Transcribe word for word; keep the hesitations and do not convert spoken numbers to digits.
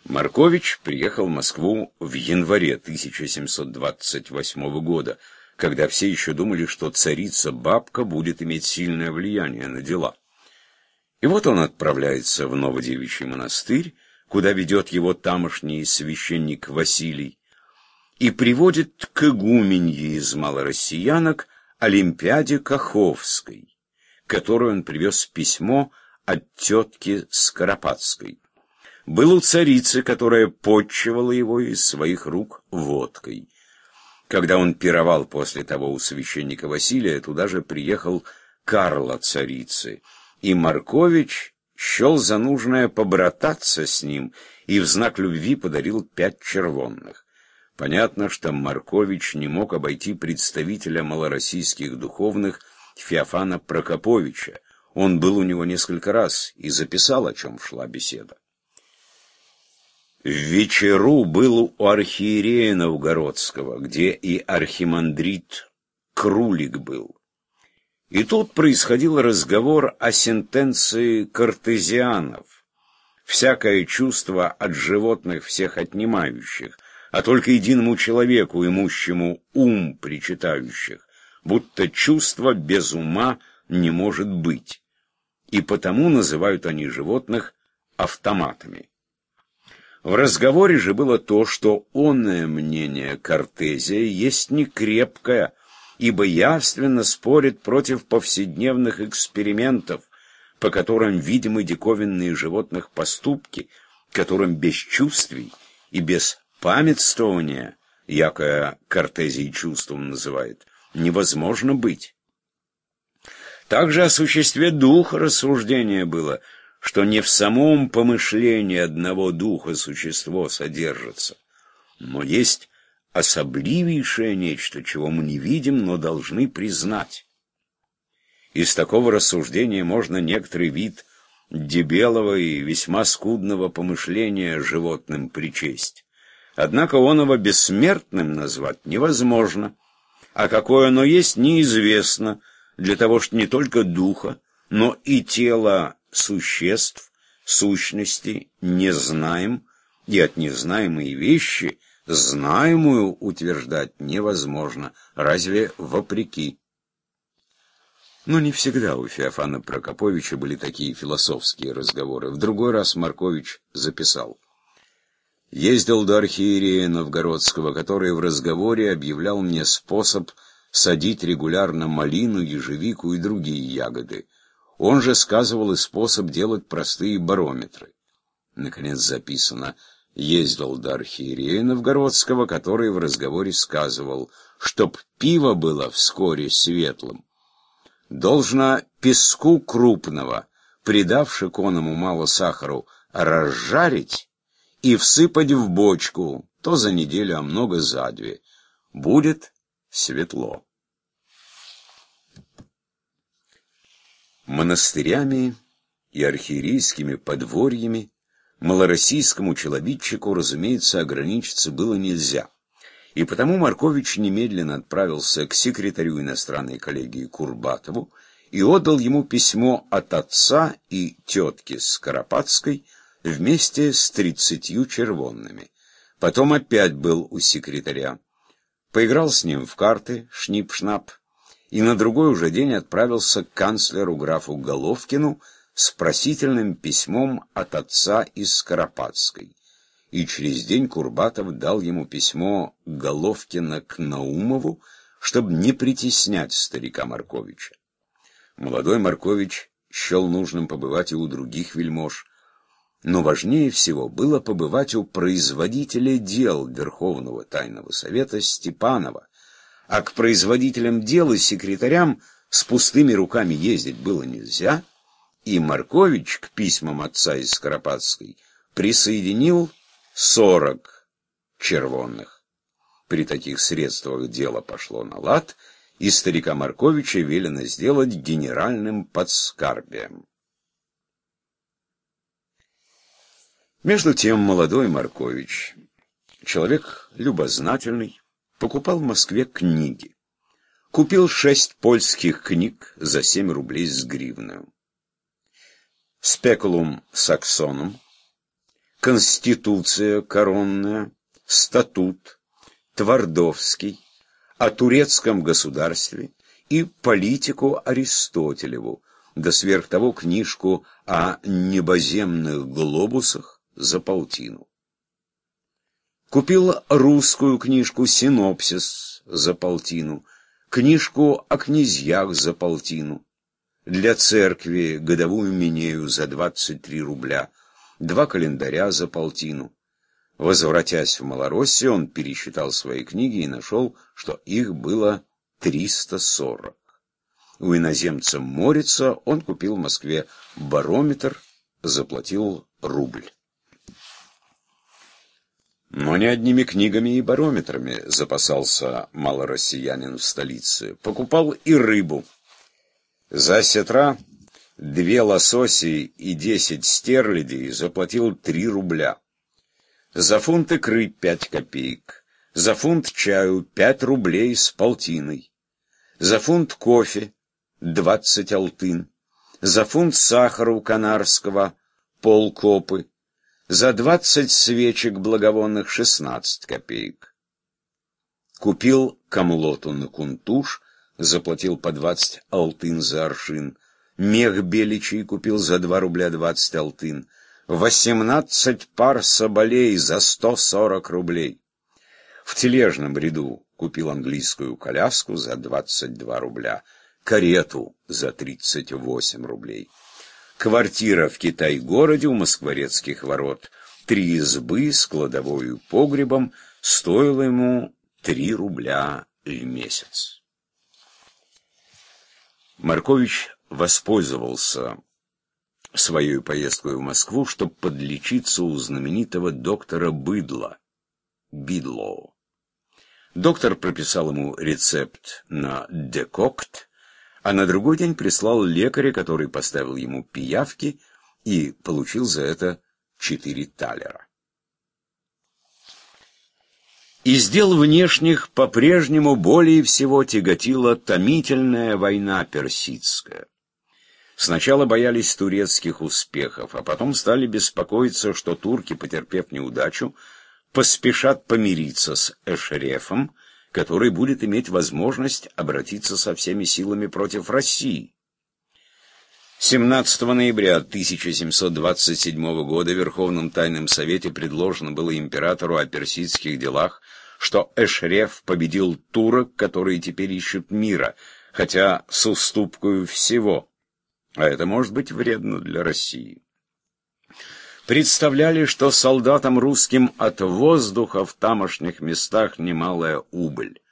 Маркович приехал в Москву в январе тысяча семьсот двадцать восьмого года, когда все еще думали, что царица-бабка будет иметь сильное влияние на дела. И вот он отправляется в Новодевичий монастырь, куда ведет его тамошний священник Василий, и приводит к игуменье из малороссиянок Олимпиаде Каховской, которую он привез письмо от тетки Скоропадской. Был у царицы, которая подчивала его из своих рук водкой. Когда он пировал после того у священника Василия, туда же приехал Карла царицы, и Маркович счел за нужное побрататься с ним и в знак любви подарил пять червонных. Понятно, что Маркович не мог обойти представителя малороссийских духовных Феофана Прокоповича. Он был у него несколько раз и записал, о чем шла беседа. В вечеру был у архиерея Новгородского, где и архимандрит Крулик был. И тут происходил разговор о сентенции картезианов. Всякое чувство от животных всех отнимающих, а только единому человеку, имущему ум причитающих, будто чувство без ума не может быть. И потому называют они животных автоматами. В разговоре же было то, что оное мнение Картезия есть некрепкое, ибо явственно спорит против повседневных экспериментов, по которым видимы диковинные животных поступки, которым без чувствий и без памятствования, якое Картезий чувством называет, невозможно быть. Также о существе духа рассуждение было, что не в самом помышлении одного духа существо содержится, но есть особливейшее нечто, чего мы не видим, но должны признать. Из такого рассуждения можно некоторый вид дебелого и весьма скудного помышления животным причесть. Однако оного бессмертным назвать невозможно, а какое оно есть, неизвестно, для того, что не только духа, но и тела существ, сущности не знаем, и от незнаемой вещи знаемую утверждать невозможно, разве вопреки. Но не всегда у Феофана Прокоповича были такие философские разговоры. В другой раз Маркович записал: «Ездил до архиерея Новгородского, который в разговоре объявлял мне способ садить регулярно малину, ежевику и другие ягоды. Он же сказывал и способ делать простые барометры». Наконец записано: «Ездил до архиерея Новгородского, который в разговоре сказывал, чтоб пиво было вскоре светлым, должно песку крупного, придавши коному мало сахару, разжарить и всыпать в бочку, то за неделю, а много за две. Будет светло». Монастырями и архиерейскими подворьями малороссийскому челобитчику, разумеется, ограничиться было нельзя. И потому Маркович немедленно отправился к секретарю иностранной коллегии Курбатову и отдал ему письмо от отца и тетки Скоропадской вместе с тридцатью червонными. Потом опять был у секретаря, поиграл с ним в карты, шнип-шнап, и на другой уже день отправился к канцлеру графу Головкину с просительным письмом от отца из Скоропадской. И через день Курбатов дал ему письмо Головкина к Наумову, чтобы не притеснять старика Марковича. Молодой Маркович счел нужным побывать и у других вельмож, но важнее всего было побывать у производителя дел Верховного Тайного Совета Степанова, а к производителям дел и секретарям с пустыми руками ездить было нельзя, и Маркович к письмам отца из Скоропадской присоединил сорок червонных. При таких средствах дело пошло на лад, и старика Марковича велено сделать генеральным подскарбием. Между тем молодой Маркович, человек любознательный, покупал в Москве книги. Купил шесть польских книг за семь рублей с гривною. «Спекулум саксонум», Конституция коронная, статут, Твардовский, о турецком государстве и политику Аристотелеву, да сверх того книжку о небоземных глобусах за полтину. Купил русскую книжку «Синопсис» за полтину, книжку о князьях за полтину, для церкви годовую Минею за двадцать три рубля, два календаря за полтину. Возвратясь в Малороссию, он пересчитал свои книги и нашел, что их было триста сорок. У иноземца Морица он купил в Москве барометр, заплатил рубль. Но не одними книгами и барометрами запасался малороссиянин в столице. Покупал и рыбу. За сетра две лососи и десять стерлядей заплатил три рубля. За фунт икры пять копеек. За фунт чаю пять рублей с полтиной. За фунт кофе двадцать алтын. За фунт сахару канарского полкопы. За двадцать свечек благовонных шестнадцать копеек. Купил камлоту на кунтуш, заплатил по двадцать алтын за аршин. Мех беличий купил за два рубля двадцать алтын. Восемнадцать пар соболей за сто сорок рублей. В тележном ряду купил английскую коляску за двадцать два рубля. Карету за тридцать восемь рублей. Квартира в Китай-городе у Москворецких ворот, три избы с кладовой и погребом, стоила ему три рубля в месяц. Маркович воспользовался своей поездкой в Москву, чтобы подлечиться у знаменитого доктора Быдла, Бидлоу. Доктор прописал ему рецепт на декокт, а на другой день прислал лекаря, который поставил ему пиявки и получил за это четыре талера. Из дел внешних по-прежнему более всего тяготила томительная война персидская. Сначала боялись турецких успехов, а потом стали беспокоиться, что турки, потерпев неудачу, поспешат помириться с Эшрефом, который будет иметь возможность обратиться со всеми силами против России. семнадцатого ноября тысяча семьсот двадцать седьмого года в Верховном Тайном Совете предложено было императору о персидских делах, что Эшреф победил турок, которые теперь ищут мира, хотя с уступкой всего, а это может быть вредно для России. Представляли, что солдатам русским от воздуха в тамошних местах немалая убыль.